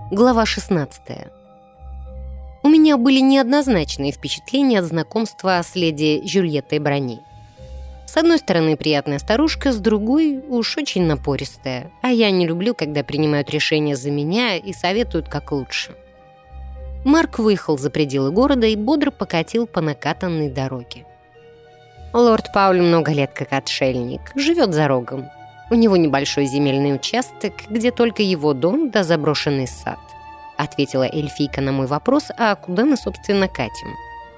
Глава 16. У меня были неоднозначные впечатления от знакомства с леди Жюльеттой Брони. С одной стороны, приятная старушка, с другой уж очень напористая, а я не люблю, когда принимают решения за меня и советуют как лучше. Марк выехал за пределы города и бодро покатил по накатанной дороге. Лорд Пауль много лет как отшельник, живет за рогом. У него небольшой земельный участок, где только его дом да заброшенный сад. Ответила эльфийка на мой вопрос, а куда мы, собственно, катим?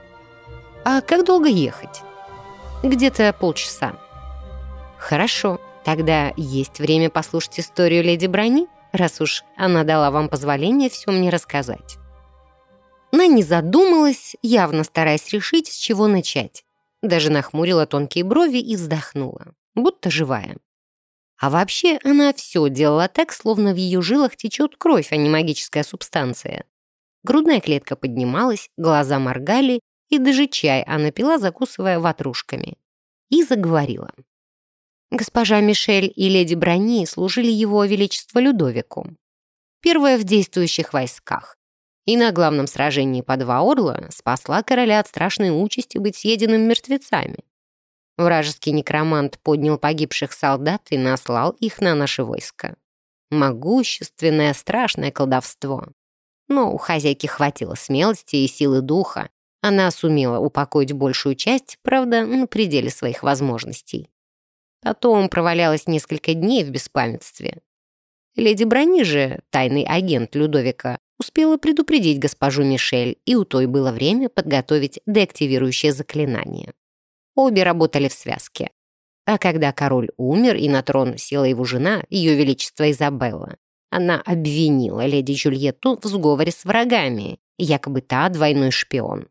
А как долго ехать? Где-то полчаса. Хорошо, тогда есть время послушать историю леди Брони, раз уж она дала вам позволение все мне рассказать. Нанни задумалась, явно стараясь решить, с чего начать. Даже нахмурила тонкие брови и вздохнула, будто живая. А вообще она все делала так, словно в ее жилах течет кровь, а не магическая субстанция. Грудная клетка поднималась, глаза моргали, и даже чай она пила, закусывая ватрушками. И заговорила. Госпожа Мишель и леди Брони служили его величеству Людовику. Первая в действующих войсках. И на главном сражении по два орла спасла короля от страшной участи быть съеденным мертвецами. Вражеский некромант поднял погибших солдат и наслал их на наше войско. Могущественное, страшное колдовство. Но у хозяйки хватило смелости и силы духа. Она сумела упокоить большую часть, правда, на пределе своих возможностей. Потом провалялась несколько дней в беспамятстве. Леди Брони же, тайный агент Людовика, успела предупредить госпожу Мишель, и у той было время подготовить деактивирующее заклинание. Обе работали в связке. А когда король умер и на трон села его жена, ее величество Изабелла, она обвинила леди Жюльетту в сговоре с врагами, якобы та двойной шпион.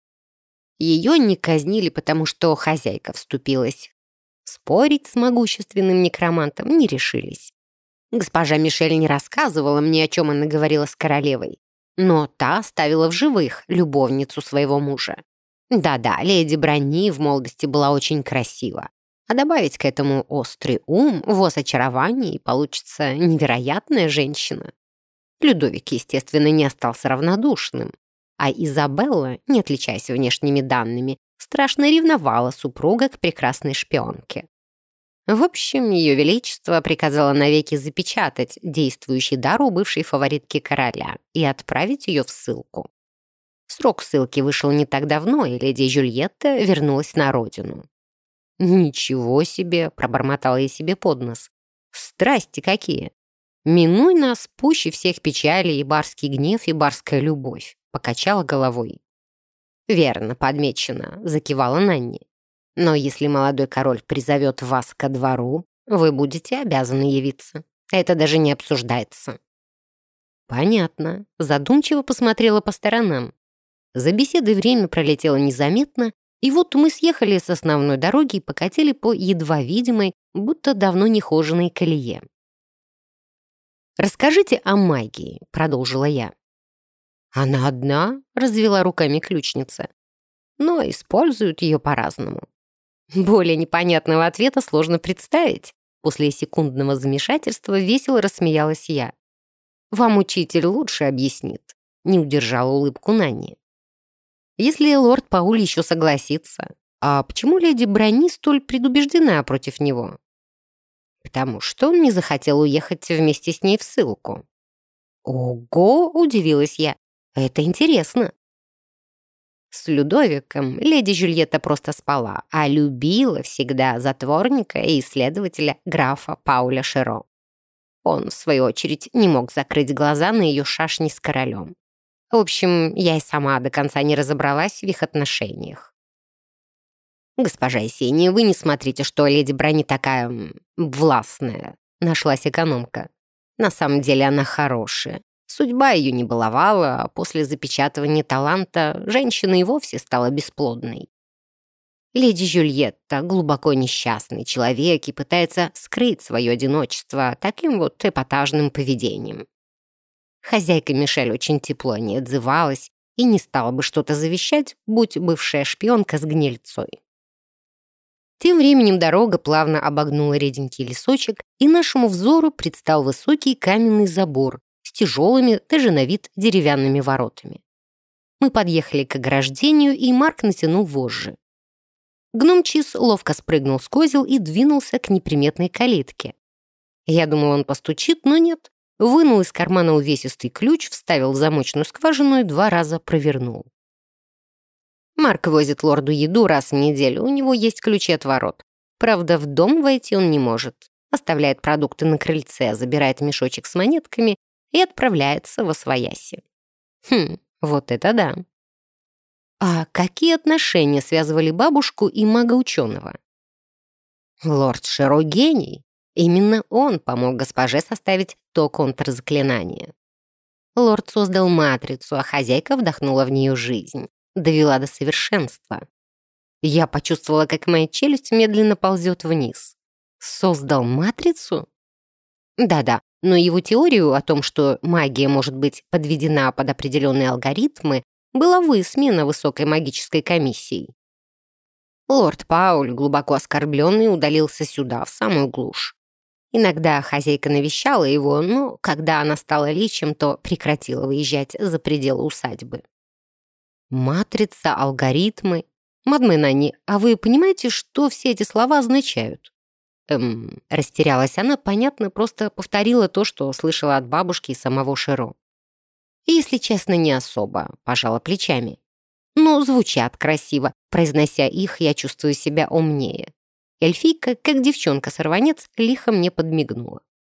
Ее не казнили, потому что хозяйка вступилась. Спорить с могущественным некромантом не решились. Госпожа Мишель не рассказывала мне, о чем она говорила с королевой, но та оставила в живых любовницу своего мужа. Да-да, леди Брони в молодости была очень красива. А добавить к этому острый ум, воз очарования, и получится невероятная женщина. Людовик, естественно, не остался равнодушным. А Изабелла, не отличаясь внешними данными, страшно ревновала супруга к прекрасной шпионке. В общем, ее величество приказало навеки запечатать действующий дар у бывшей фаворитки короля и отправить ее в ссылку. Срок ссылки вышел не так давно, и леди Жюльетта вернулась на родину. «Ничего себе!» — пробормотала я себе под нос. «Страсти какие! Минуй нас пуще всех печалей и барский гнев, и барская любовь!» — покачала головой. «Верно подмечено», — закивала Нанни. «Но если молодой король призовет вас ко двору, вы будете обязаны явиться. Это даже не обсуждается». «Понятно», — задумчиво посмотрела по сторонам. За беседой время пролетело незаметно, и вот мы съехали с основной дороги и покатили по едва видимой, будто давно не хоженой колее. «Расскажите о магии», — продолжила я. «Она одна», — развела руками ключница, «но используют ее по-разному». Более непонятного ответа сложно представить. После секундного замешательства весело рассмеялась я. «Вам учитель лучше объяснит», — не удержала улыбку Нанни. Если лорд Пауль еще согласится, а почему леди Брони столь предубеждена против него? Потому что он не захотел уехать вместе с ней в ссылку. Ого, удивилась я, это интересно. С Людовиком леди Жюльетта просто спала, а любила всегда затворника и исследователя графа Пауля Шеро. Он, в свою очередь, не мог закрыть глаза на ее шашни с королем. В общем, я и сама до конца не разобралась в их отношениях. «Госпожа Есения, вы не смотрите, что леди Брони такая властная», — нашлась экономка. «На самом деле она хорошая. Судьба ее не баловала, а после запечатывания таланта женщина и вовсе стала бесплодной. Леди Жюльетта глубоко несчастный человек и пытается скрыть свое одиночество таким вот эпатажным поведением. Хозяйка Мишель очень тепло о ней отзывалась и не стала бы что-то завещать, будь бывшая шпионка с гнильцой». Тем временем дорога плавно обогнула реденький лесочек, и нашему взору предстал высокий каменный забор с тяжелыми, даже на вид деревянными воротами. Мы подъехали к ограждению, и Марк натянул вожжи. Гном Чиз ловко спрыгнул с козел и двинулся к неприметной калитке. Я думал, он постучит, но нет. Вынул из кармана увесистый ключ, вставил в замочную скважину и 2 раза провернул. Марк возит лорду еду раз в неделю, у него есть ключи от ворот. Правда, в дом войти он не может. Оставляет продукты на крыльце, забирает мешочек с монетками и отправляется восвояси. Вот это да. А какие отношения связывали бабушку и мага-ученого? Лорд Шеро гений. Именно он помог госпоже составить то контрзаклинание. Лорд создал матрицу, а хозяйка вдохнула в нее жизнь, довела до совершенства. Я почувствовала, как моя челюсть медленно ползет вниз. Создал матрицу? Да-да, но его теорию о том, что магия может быть подведена под определенные алгоритмы, была высмеяна высокой магической комиссией. Лорд Пауль, глубоко оскорбленный, удалился сюда, в самую глушь. Иногда хозяйка навещала его, но когда она стала личем, то прекратила выезжать за пределы усадьбы. Матрица, алгоритмы. Мадмен Анни, а вы понимаете, что все эти слова означают? Растерялась она, понятно, просто повторила то, что слышала от бабушки и самого Шеро. Если честно, не особо, пожала плечами. Но звучат красиво, произнося их, я чувствую себя умнее. Эльфийка, как девчонка-сорванец, лихо мне подмигнула.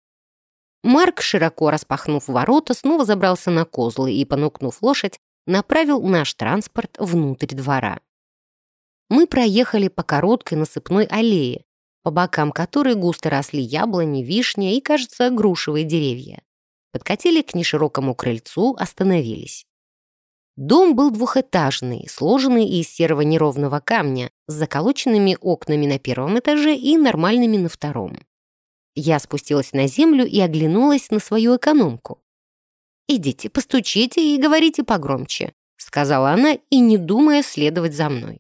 Марк, широко распахнув ворота, снова забрался на козлы и, понукнув лошадь, направил наш транспорт внутрь двора. Мы проехали по короткой насыпной аллее, по бокам которой густо росли яблони, вишня и, кажется, грушевые деревья. Подкатили к неширокому крыльцу, остановились. Дом был двухэтажный, сложенный из серого неровного камня, с заколоченными окнами на первом этаже и нормальными на втором. Я спустилась на землю и оглянулась на свою экономку. «Идите, постучите и говорите погромче», — сказала она, и, не думая, следовать за мной.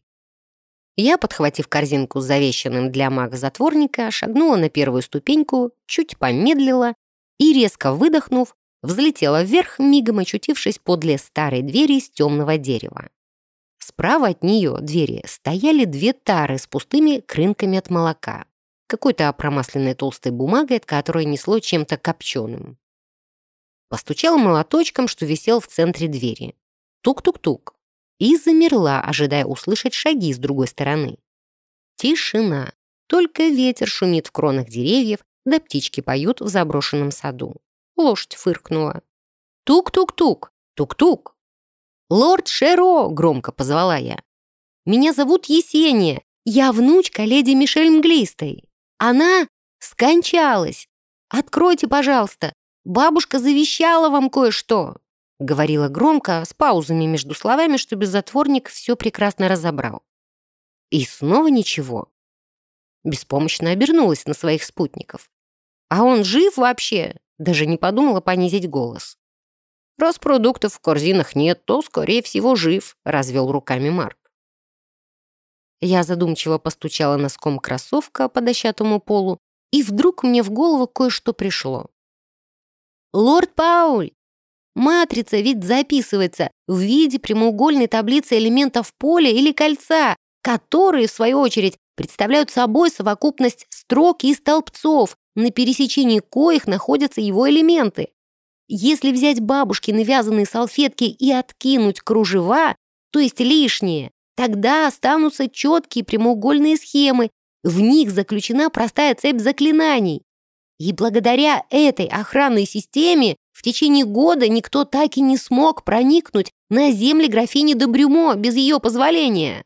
Я, подхватив корзинку с завещанным для мага-затворника, шагнула на первую ступеньку, чуть помедлила и, резко выдохнув, взлетела вверх, мигом очутившись подле старой двери из темного дерева. Справа от нее, двери, стояли 2 тары с пустыми крынками от молока, какой-то промасленной толстой бумагой, от которой несло чем-то копченым. Постучала молоточком, что висел в центре двери. Тук-тук-тук. И замерла, ожидая услышать шаги с другой стороны. Тишина. Только ветер шумит в кронах деревьев, да птички поют в заброшенном саду. Лошадь фыркнула. Тук-тук-тук, тук-тук. «Лорд Шеро!» — громко позвала я. «Меня зовут Есения. Я внучка леди Мишель Мглистой. Она скончалась. Откройте, пожалуйста. Бабушка завещала вам кое-что», — говорила громко, с паузами между словами, чтобы затворник все прекрасно разобрал. И снова ничего. Беспомощно обернулась на своих спутников. «А он жив вообще?» Даже не подумала понизить голос. «Раз продуктов в корзинах нет, то, скорее всего, жив», — развел руками Марк. Я задумчиво постучала носком кроссовка по дощатому полу, и вдруг мне в голову кое-что пришло. «Лорд Пауль! Матрица ведь записывается в виде прямоугольной таблицы элементов поля или кольца, которые, в свою очередь, представляют собой совокупность строк и столбцов, на пересечении коих находятся его элементы. Если взять бабушкины вязаные салфетки и откинуть кружева, то есть лишние, тогда останутся четкие прямоугольные схемы, в них заключена простая цепь заклинаний. И благодаря этой охранной системе в течение года никто так и не смог проникнуть на земли графини де Брюмо без ее позволения».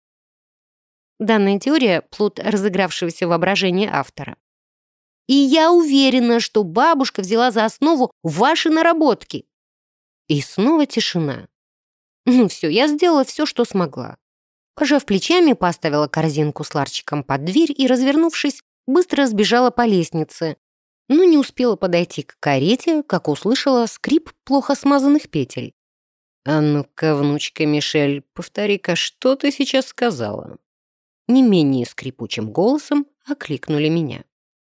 Данная теория — плод разыгравшегося воображения автора. «И я уверена, что бабушка взяла за основу ваши наработки». И снова тишина. Ну все, я сделала все, что смогла. Пожав плечами, поставила корзинку с ларчиком под дверь и, развернувшись, быстро сбежала по лестнице, но не успела подойти к карете, как услышала скрип плохо смазанных петель. «А ну-ка, внучка Мишель, повтори-ка, что ты сейчас сказала?» Не менее скрипучим голосом окликнули меня.